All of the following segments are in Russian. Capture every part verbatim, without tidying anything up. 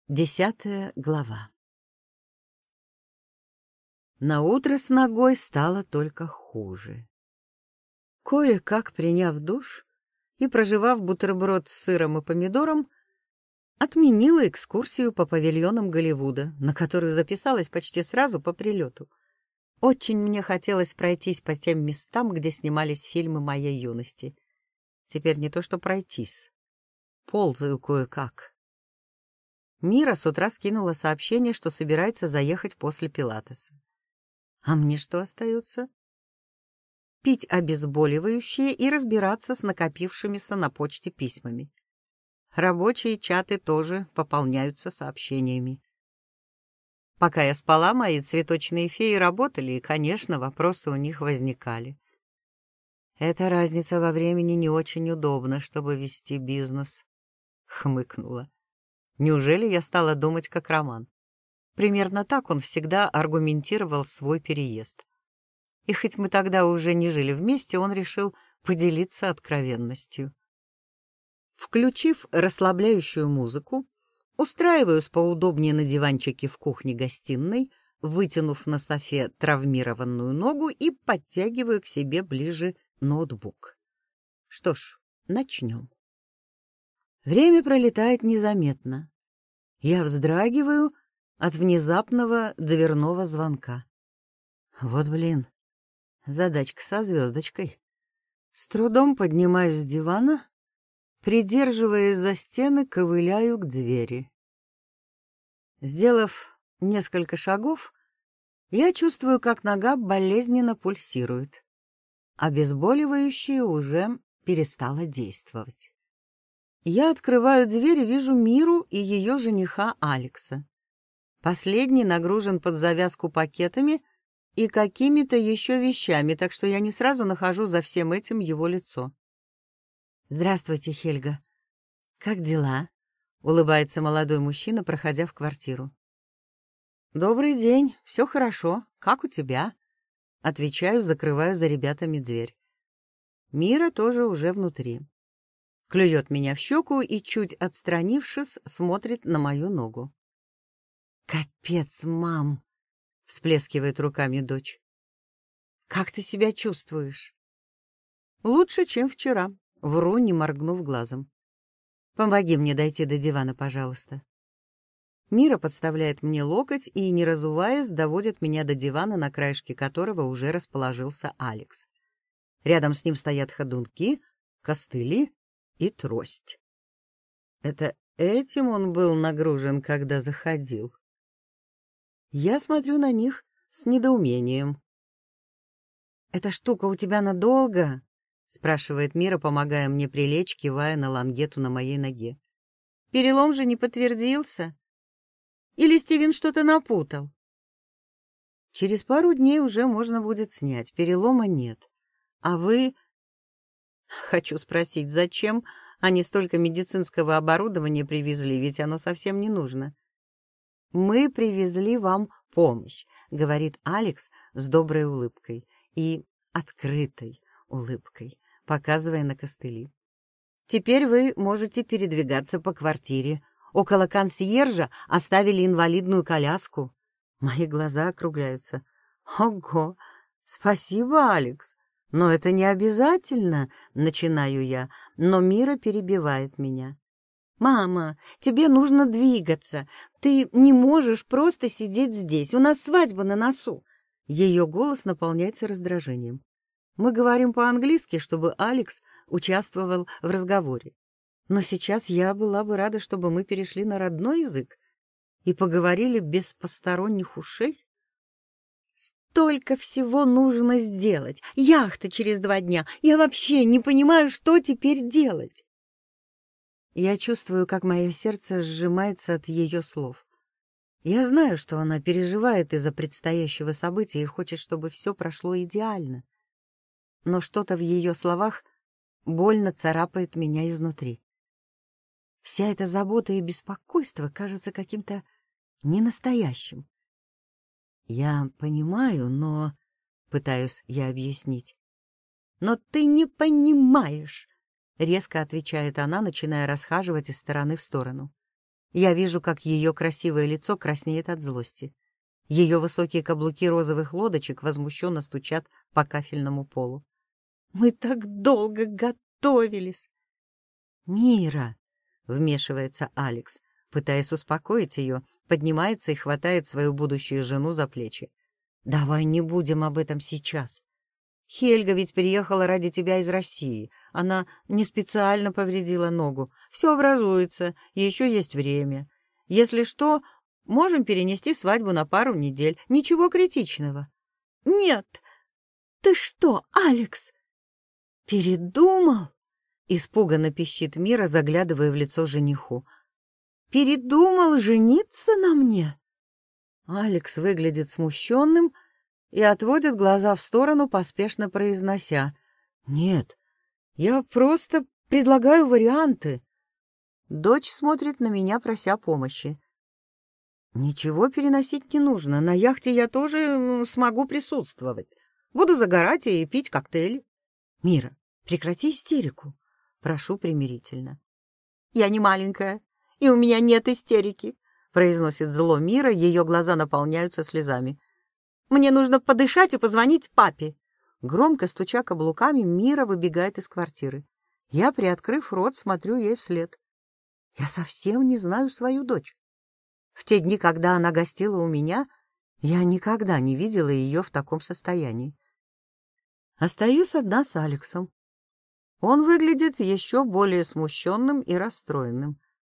Десятая глава. Наутро с ногой стало только хуже. Кое-как приняв душ и прожевав бутерброд с сыром и помидором, отменила экскурсию по павильонам Голливуда, на которую записалась почти сразу по прилету. Очень мне хотелось пройтись по тем местам, где снимались фильмы моей юности. Теперь не то что пройтись. Ползаю кое-как. Мира с утра скинула сообщение, что собирается заехать после пилатеса. А мне что остается? Пить обезболивающее и разбираться с накопившимися на почте письмами. Рабочие чаты тоже пополняются сообщениями. Пока я спала, мои цветочные феи работали, и, конечно, вопросы у них возникали. Эта разница во времени не очень удобна, чтобы вести бизнес, хмыкнула. Неужели я стала думать как Роман? Примерно так он всегда аргументировал свой переезд. И хоть мы тогда уже не жили вместе, он решил поделиться откровенностью. Включив расслабляющую музыку, устраиваюсь поудобнее на диванчике в кухне-гостиной, вытянув на софе травмированную ногу и подтягиваю к себе ближе ноутбук. Что ж, начнем. Время пролетает незаметно. Я вздрагиваю от внезапного дверного звонка. Вот блин, задачка со звездочкой. С трудом поднимаюсь с дивана, придерживаясь за стены, ковыляю к двери. Сделав несколько шагов, я чувствую, как нога болезненно пульсирует. Обезболивающее уже перестало действовать. Я открываю дверь и вижу Миру и ее жениха Алекса. Последний нагружен под завязку пакетами и какими-то еще вещами, так что я не сразу нахожу за всем этим его лицо. «Здравствуйте, Хельга. Как дела?» — улыбается молодой мужчина, проходя в квартиру. «Добрый день. Все хорошо. Как у тебя?» — отвечаю, закрываю за ребятами дверь. Мира тоже уже внутри. Клюет меня в щеку и, чуть отстранившись, смотрит на мою ногу. «Капец, мам!» — всплескивает руками дочь. «Как ты себя чувствуешь?» «Лучше, чем вчера», — вру, не моргнув глазом. «Помоги мне дойти до дивана, пожалуйста». Мира подставляет мне локоть и, не разуваясь, доводит меня до дивана, на краешке которого уже расположился Алекс. Рядом с ним стоят ходунки, костыли и трость. Это этим он был нагружен, когда заходил. Я смотрю на них с недоумением. «Эта штука у тебя надолго?» — спрашивает Мира, помогая мне прилечь, кивая на лангету на моей ноге. «Перелом же не подтвердился? Или Стивен что-то напутал?» «Через пару дней уже можно будет снять, перелома нет. А вы...» Хочу спросить, зачем они столько медицинского оборудования привезли, ведь оно совсем не нужно. «Мы привезли вам помощь», — говорит Алекс с доброй улыбкой и открытой улыбкой, показывая на костыли. «Теперь вы можете передвигаться по квартире. Около консьержа оставили инвалидную коляску». Мои глаза округляются. «Ого! Спасибо, Алекс! Но это не обязательно», — начинаю я, но Мира перебивает меня. «Мама, тебе нужно двигаться. Ты не можешь просто сидеть здесь. У нас свадьба на носу». Ее голос наполняется раздражением. Мы говорим по-английски, чтобы Алекс участвовал в разговоре. Но сейчас я была бы рада, чтобы мы перешли на родной язык и поговорили без посторонних ушей. «Столько всего нужно сделать. Яхта через два дня. Я вообще не понимаю, что теперь делать». Я чувствую, как мое сердце сжимается от ее слов. Я знаю, что она переживает из-за предстоящего события и хочет, чтобы все прошло идеально. Но что-то в ее словах больно царапает меня изнутри. Вся эта забота и беспокойство кажется каким-то ненастоящим. Я понимаю, но... Пытаюсь я объяснить. «Но ты не понимаешь!» — резко отвечает она, начиная расхаживать из стороны в сторону. Я вижу, как ее красивое лицо краснеет от злости. Ее высокие каблуки розовых лодочек возмущенно стучат по кафельному полу. «Мы так долго готовились!» «Мира!» — вмешивается Алекс, пытаясь успокоить ее, поднимается и хватает свою будущую жену за плечи. «Давай не будем об этом сейчас. Хельга ведь приехала ради тебя из России. Она не специально повредила ногу. Все образуется, еще есть время. Если что, можем перенести свадьбу на пару недель. Ничего критичного». «Нет! Ты что, Алекс? Передумал?» — испуганно пищит Мира, заглядывая в лицо жениху. «Передумал жениться на мне?» Алекс выглядит смущенным и отводит глаза в сторону, поспешно произнося: «Нет, я просто предлагаю варианты». Дочь смотрит на меня, прося помощи. «Ничего переносить не нужно. На яхте я тоже смогу присутствовать. Буду загорать и пить коктейли». «Мира, прекрати истерику», — прошу примирительно. «Я не маленькая, и у меня нет истерики», — произносит зло Мира, ее глаза наполняются слезами. «Мне нужно подышать и позвонить папе». Громко стуча каблуками, Мира выбегает из квартиры. Я, приоткрыв рот, смотрю ей вслед. Я совсем не знаю свою дочь. В те дни, когда она гостила у меня, я никогда не видела ее в таком состоянии. Остаюсь одна с Алексом. Он выглядит еще более смущенным и расстроенным.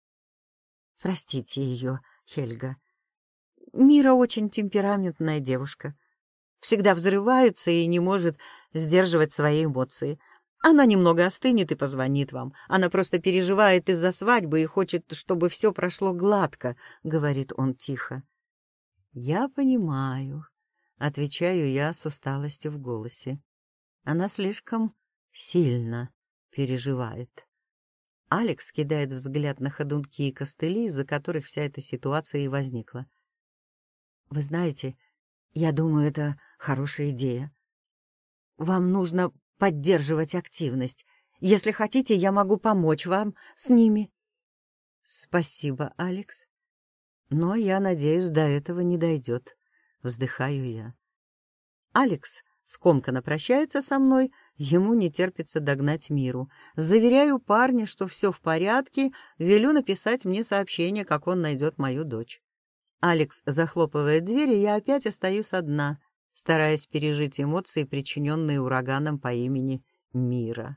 Простите ее, Хельга. Мира очень темпераментная девушка. Всегда взрывается и не может сдерживать свои эмоции. Она немного остынет и позвонит вам. Она просто переживает из-за свадьбы и хочет, чтобы все прошло гладко, — говорит он тихо. Я понимаю, — отвечаю я с усталостью в голосе. Она слишком сильно переживает. Алекс кидает взгляд на ходунки и костыли, из-за которых вся эта ситуация и возникла. Вы знаете, я думаю, это хорошая идея. Вам нужно поддерживать активность. Если хотите, я могу помочь вам с ними. Спасибо, Алекс. Но я надеюсь, до этого не дойдет. Вздыхаю я. Алекс скомканно прощается со мной, ему не терпится догнать Миру. Заверяю парня, что все в порядке, велю написать мне сообщение, как он найдет мою дочь. Алекс захлопывает дверь, и я опять остаюсь одна, стараясь пережить эмоции, причиненные ураганом по имени Мира.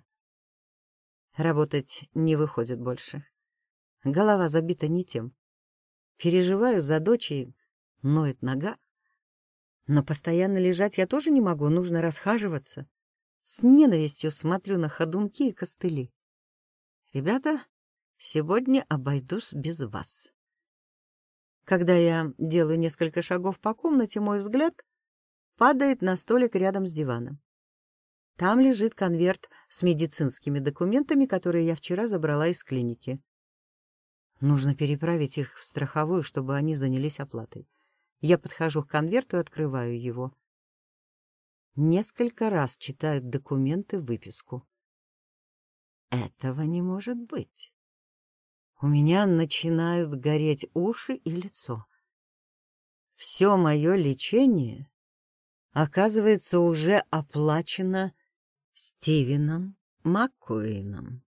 Работать не выходит больше. Голова забита не тем. Переживаю за дочь, и ноет нога. Но постоянно лежать я тоже не могу, нужно расхаживаться. С ненавистью смотрю на ходунки и костыли. Ребята, сегодня обойдусь без вас. Когда я делаю несколько шагов по комнате, мой взгляд падает на столик рядом с диваном. Там лежит конверт с медицинскими документами, которые я вчера забрала из клиники. Нужно переправить их в страховую, чтобы они занялись оплатой. Я подхожу к конверту и открываю его. Несколько раз читаю документы, выписку. Этого не может быть. У меня начинают гореть уши и лицо. Все мое лечение, оказывается, уже оплачено Стивеном Маккуином.